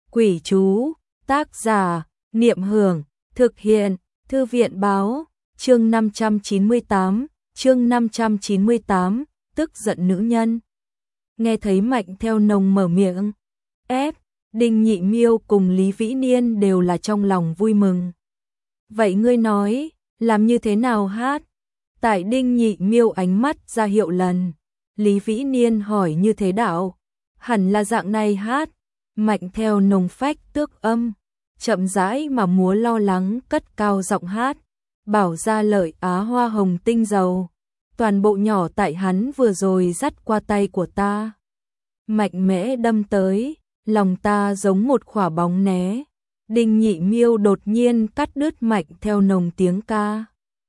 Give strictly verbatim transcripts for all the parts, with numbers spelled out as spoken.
Quỷ chú, tác giả, Niệm Hưởng, thực hiện, Thư viện báo, chương năm trăm chín mươi tám, chương năm trăm chín mươi tám, tức giận nữ nhân. Nghe thấy Mạnh Theo Nồng mở miệng, ép, Đinh Nhị Miêu cùng Lý Vĩ Niên đều là trong lòng vui mừng. Vậy ngươi nói, làm như thế nào hát? Tại Đinh Nhị Miêu ánh mắt ra hiệu lần, Lý Vĩ Niên hỏi như thế đạo, hẳn là dạng này hát. Mạnh Theo Nồng phách tước âm, chậm rãi mà múa lo lắng cất cao giọng hát, bảo ra lợi Á hoa hồng tinh dầu, toàn bộ nhỏ tại hắn vừa rồi dắt qua tay của ta. Mạnh mẽ đâm tới, lòng ta giống một khỏa bóng né. Đinh Nhị Miêu đột nhiên cắt đứt Mạnh Theo Nồng tiếng ca.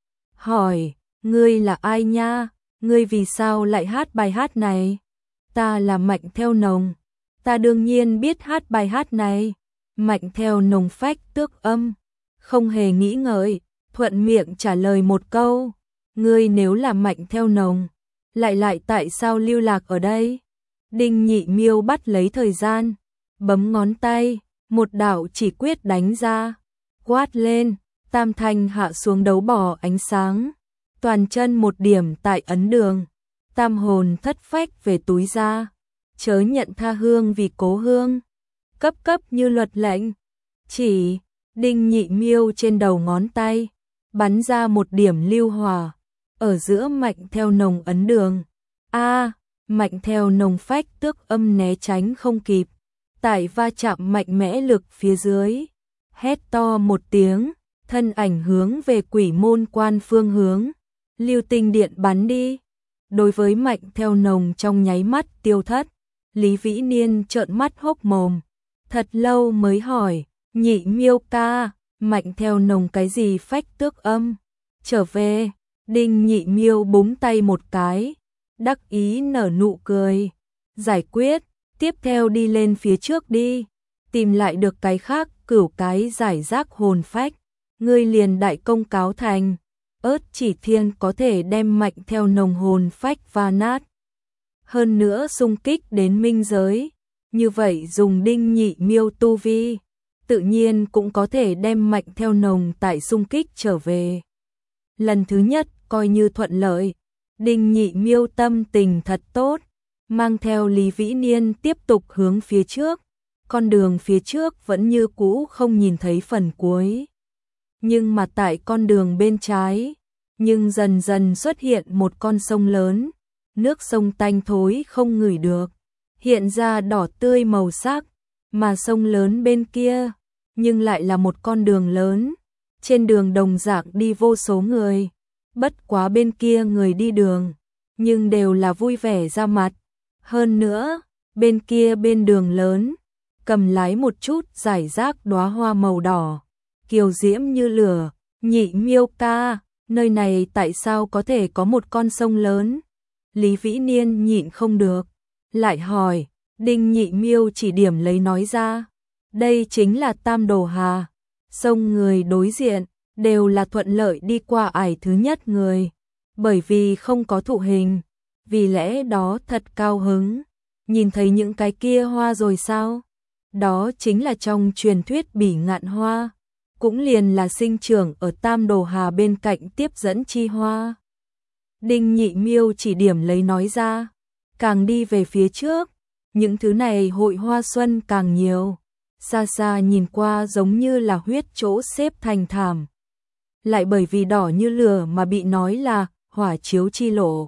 Hỏi, ngươi là ai nha? Ngươi vì sao lại hát bài hát này? Ta là Mạnh Theo Nồng. Ta đương nhiên biết hát bài hát này. Mạnh Theo Nồng phách tước âm, không hề nghĩ ngợi, thuận miệng trả lời một câu. Ngươi nếu là Mạnh Theo Nồng, lại lại tại sao lưu lạc ở đây? Đinh Nhị Miêu bắt lấy thời gian, bấm ngón tay, một đạo chỉ quyết đánh ra, quát lên, tam thanh hạ xuống đấu bỏ ánh sáng, toàn chân một điểm tại ấn đường, tam hồn thất phách về túi ra, chớ nhận tha hương vì cố hương, cấp cấp như luật lệnh. Chỉ, Đinh Nhị Miêu trên đầu ngón tay, bắn ra một điểm lưu hỏa, ở giữa Mạnh Theo Nồng ấn đường. A, Mạnh Theo Nồng phách tước âm né tránh không kịp, tại va chạm mạnh mẽ lực phía dưới, hét to một tiếng, thân ảnh hướng về Quỷ Môn Quan phương hướng, lưu tinh điện bắn đi. Đối với Mạnh Theo Nồng trong nháy mắt tiêu thất, Lý Vĩ Niên trợn mắt hốc mồm, thật lâu mới hỏi, Nhị Miêu ca, Mạnh Theo Nồng cái gì phách tước âm? Trở về, Đinh Nhị Miêu búng tay một cái, đắc ý nở nụ cười, giải quyết, tiếp theo đi lên phía trước đi, tìm lại được cái khác cửu cái giải rác hồn phách, ngươi liền đại công cáo thành, ớt chỉ thiên có thể đem Mạnh Theo Nồng hồn phách va nát. Hơn nữa xung kích đến minh giới, như vậy dùng Đinh Nhị Miêu tu vi, tự nhiên cũng có thể đem Mạnh Theo Nồng tại xung kích trở về. Lần thứ nhất coi như thuận lợi, Đinh Nhị Miêu tâm tình thật tốt, mang theo Lý Vĩ Niên tiếp tục hướng phía trước, con đường phía trước vẫn như cũ không nhìn thấy phần cuối. Nhưng mà tại con đường bên trái, nhưng dần dần xuất hiện một con sông lớn, nước sông tanh thối không ngửi được, hiện ra đỏ tươi màu sắc, mà sông lớn bên kia, nhưng lại là một con đường lớn, trên đường đồng dạng đi vô số người, bất quá bên kia người đi đường, nhưng đều là vui vẻ ra mặt. Hơn nữa, bên kia bên đường lớn, cầm lái một chút giải rác đóa hoa màu đỏ, kiều diễm như lửa. Nhị Miêu ca, nơi này tại sao có thể có một con sông lớn? Lý Vĩ Niên nhịn không được, lại hỏi, Đinh Nhị Miêu chỉ điểm lấy nói ra, đây chính là Tam Đồ Hà, sông người đối diện, đều là thuận lợi đi qua ải thứ nhất người, bởi vì không có thụ hình, vì lẽ đó thật cao hứng. Nhìn thấy những cái kia hoa rồi sao? Đó chính là trong truyền thuyết bỉ ngạn hoa, cũng liền là sinh trưởng ở Tam Đồ Hà bên cạnh tiếp dẫn chi hoa. Đinh Nhị Miêu chỉ điểm lấy nói ra, càng đi về phía trước, những thứ này hội hoa xuân càng nhiều, xa xa nhìn qua giống như là huyết chỗ xếp thành thảm. Lại bởi vì đỏ như lửa mà bị nói là hỏa chiếu chi lộ.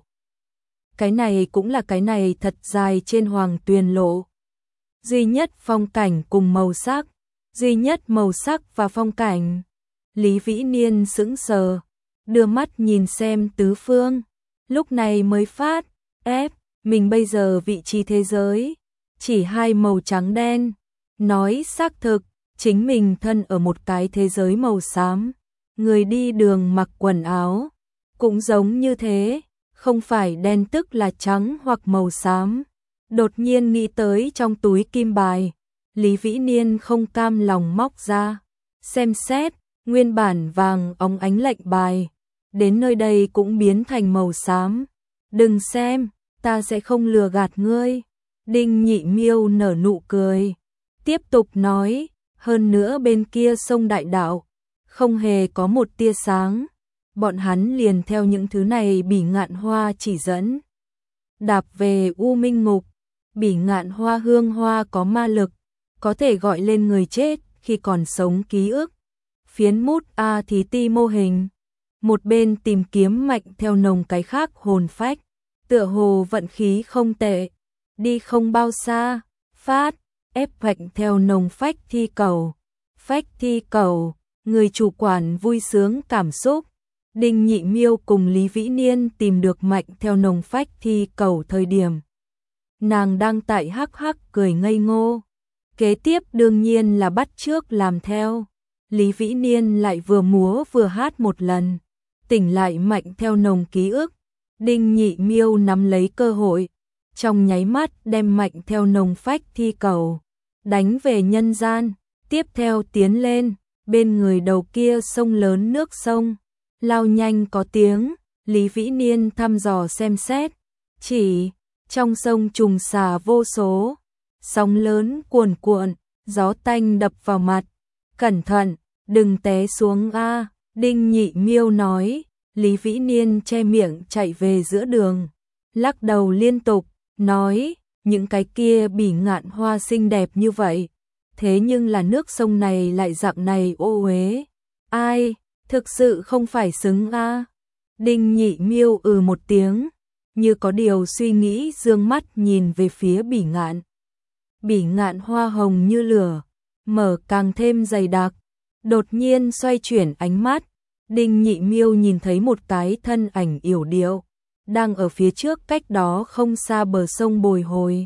Cái này cũng là cái này thật dài trên Hoàng Tuyền lộ. Duy nhất phong cảnh cùng màu sắc, duy nhất màu sắc và phong cảnh. Lý Vĩ Niên sững sờ, đưa mắt nhìn xem tứ phương, lúc này mới phát, ép, mình bây giờ vị trí thế giới, chỉ hai màu trắng đen. Nói xác thực, chính mình thân ở một cái thế giới màu xám, người đi đường mặc quần áo, cũng giống như thế, không phải đen tức là trắng hoặc màu xám. Đột nhiên nghĩ tới trong túi kim bài, Lý Vĩ Niên không cam lòng móc ra, xem xét, nguyên bản vàng óng ánh lệnh bài, đến nơi đây cũng biến thành màu xám. Đừng xem, ta sẽ không lừa gạt ngươi. Đinh Nhị Miêu nở nụ cười, Tiếp tục nói, hơn nữa bên kia sông Đại Đạo, không hề có một tia sáng. Bọn hắn liền theo những thứ này Bỉ Ngạn Hoa chỉ dẫn. Đạp về U Minh Ngục, Bỉ Ngạn Hoa hương hoa có ma lực, có thể gọi lên người chết khi còn sống ký ức. Phiến mút A Thí Ti mô hình. Một bên tìm kiếm mạnh theo nồng cái khác hồn phách. Tựa hồ vận khí không tệ. Đi không bao xa, phát, ép mạnh theo nồng phách thi cầu. Phách thi cầu, người chủ quản vui sướng cảm xúc. Đinh Nhị Miêu cùng Lý Vĩ Niên tìm được mạnh theo nồng phách thi cầu thời điểm. Nàng đang tại hắc hắc cười ngây ngô. Kế tiếp đương nhiên là bắt chước làm theo. Lý Vĩ Niên lại vừa múa vừa hát một lần. Tỉnh lại mạnh theo nồng ký ức. Đinh Nhị Miêu nắm lấy cơ hội. Trong nháy mắt đem mạnh theo nồng phách thi cầu. Đánh về nhân gian. Tiếp theo tiến lên. Bên người đầu kia sông lớn nước sông. Lao nhanh có tiếng. Lý Vĩ Niên thăm dò xem xét. Chỉ trong sông trùng xà vô số. Sóng lớn cuồn cuộn. Gió tanh đập vào mặt. Cẩn thận, đừng té xuống a. Đinh Nhị Miêu nói. Lý Vĩ Niên che miệng chạy về giữa đường. Lắc đầu liên tục. Nói, những cái kia Bỉ Ngạn Hoa xinh đẹp như vậy. Thế nhưng là nước sông này lại dạng này ô uế. Ai, thực sự không phải xứng a. Đinh Nhị Miêu ừ một tiếng. Như có điều suy nghĩ dương mắt nhìn về phía Bỉ Ngạn. Bỉ Ngạn Hoa hồng như lửa. Mở càng thêm dày đặc. Đột nhiên xoay chuyển ánh mắt. Đinh Nhị Miêu nhìn thấy một cái thân ảnh yểu điệu. Đang ở phía trước cách đó không xa bờ sông bồi hồi.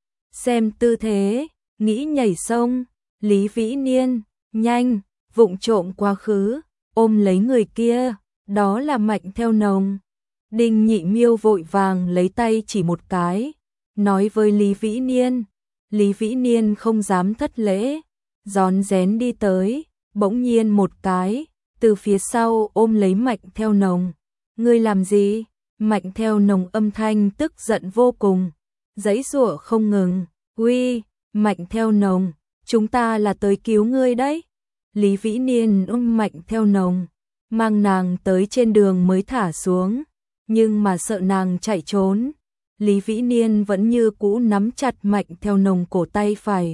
Xem tư thế, nghĩ nhảy sông. Lý Vĩ Niên, nhanh, vụng trộm quá khứ, ôm lấy người kia, đó là mạnh theo nồng. Đinh Nhị Miêu vội vàng lấy tay chỉ một cái, nói với Lý Vĩ Niên. Lý Vĩ Niên không dám thất lễ, rón rén đi tới, bỗng nhiên một cái, từ phía sau ôm lấy mạnh theo nồng. Ngươi làm gì? Mạnh theo nồng âm thanh tức giận vô cùng, giãy giụa không ngừng. Uy, Mạnh theo nồng, chúng ta là tới cứu ngươi đấy. Lý Vĩ Niên ôm mạnh theo nồng, mang nàng tới trên đường mới thả xuống, nhưng mà sợ nàng chạy trốn. Lý Vĩ Niên vẫn như cũ nắm chặt mạnh theo nồng cổ tay phải.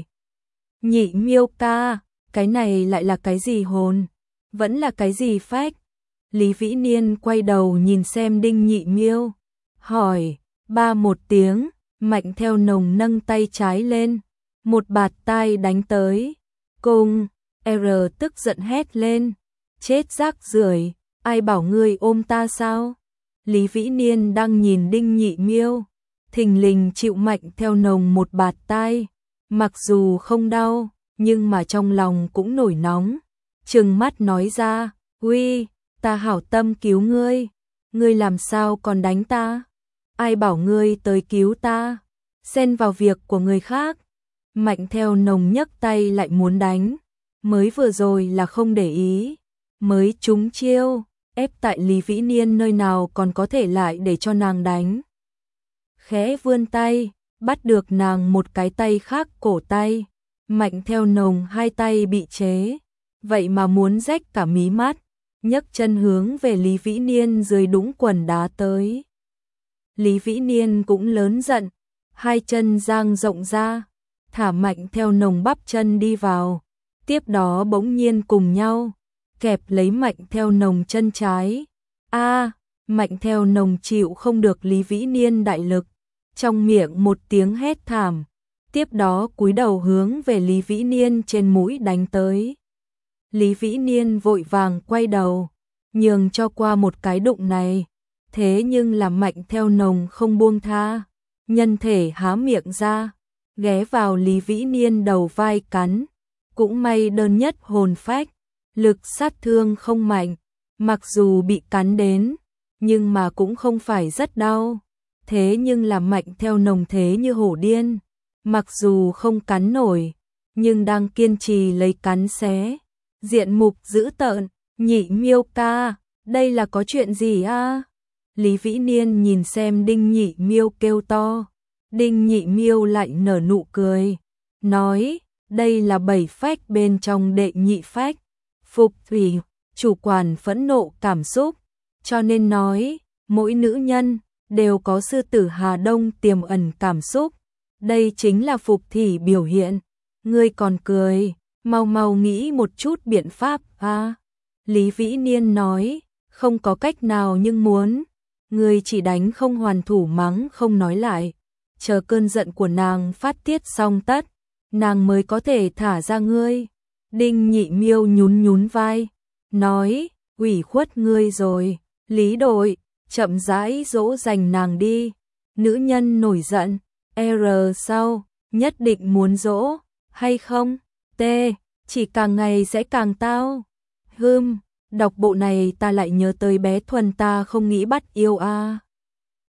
Nhị Miêu ca, cái này lại là cái gì hồn? Vẫn là cái gì phách? Lý Vĩ Niên quay đầu nhìn xem Đinh Nhị Miêu, hỏi, ba một tiếng, mạnh theo nồng nâng tay trái lên, một bạt tai đánh tới. Cung, R tức giận hét lên, chết rác rưởi, ai bảo ngươi ôm ta sao? Lý Vĩ Niên đang nhìn Đinh Nhị Miêu, thình lình chịu mạnh theo nồng một bạt tai, mặc dù không đau, nhưng mà trong lòng cũng nổi nóng, trừng mắt nói ra, uy, ta hảo tâm cứu ngươi, ngươi làm sao còn đánh ta? Ai bảo ngươi tới cứu ta? Xen vào việc của người khác. Mạnh theo nồng nhấc tay lại muốn đánh, mới vừa rồi là không để ý, mới trúng chiêu, ép tại Lý Vĩ Niên nơi nào còn có thể lại để cho nàng đánh. Khẽ vươn tay, bắt được nàng một cái tay khác cổ tay, mạnh theo nồng hai tay bị chế, vậy mà muốn rách cả mí mắt, nhấc chân hướng về Lý Vĩ Niên dưới đũng quần đá tới. Lý Vĩ Niên cũng lớn giận, hai chân dang rộng ra, thả mạnh theo nồng bắp chân đi vào, tiếp đó bỗng nhiên cùng nhau, kẹp lấy mạnh theo nồng chân trái. A, mạnh theo nồng chịu không được Lý Vĩ Niên đại lực, trong miệng một tiếng hét thảm, tiếp đó cúi đầu hướng về Lý Vĩ Niên trên mũi đánh tới. Lý Vĩ Niên vội vàng quay đầu, nhường cho qua một cái đụng này, thế nhưng là mạnh theo nồng không buông tha, nhân thể há miệng ra, ghé vào Lý Vĩ Niên đầu vai cắn, cũng may đơn nhất hồn phách, lực sát thương không mạnh, mặc dù bị cắn đến, nhưng mà cũng không phải rất đau, thế nhưng là mạnh theo nồng thế như hổ điên, mặc dù không cắn nổi, nhưng đang kiên trì lấy cắn xé, diện mục dữ tợn. Nhị Miêu ca, đây là có chuyện gì a? Lý Vĩ Niên nhìn xem Đinh Nhị Miêu kêu to, Đinh Nhị Miêu lại nở nụ cười, nói, Đây là bảy phách bên trong đệ nhị phách. Phục thủy, chủ quản phẫn nộ cảm xúc, cho nên nói, mỗi nữ nhân đều có sư tử Hà Đông tiềm ẩn cảm xúc. Đây chính là phục thủy biểu hiện. Ngươi còn cười, mau mau nghĩ một chút biện pháp a. Lý Vĩ Niên nói, không có cách nào nhưng muốn. Ngươi chỉ đánh không hoàn thủ mắng không nói lại. Chờ cơn giận của nàng phát tiết xong tất, nàng mới có thể thả ra ngươi. Đinh Nhị Miêu nhún nhún vai, nói, ủy khuất ngươi rồi. Lý đội, chậm rãi dỗ dành nàng đi. Nữ nhân nổi giận, R sau, nhất định muốn dỗ, hay không? T, chỉ càng ngày sẽ càng tao. Hừm, đọc bộ này ta lại nhớ tới bé Thuần ta không nghĩ bắt yêu a. À.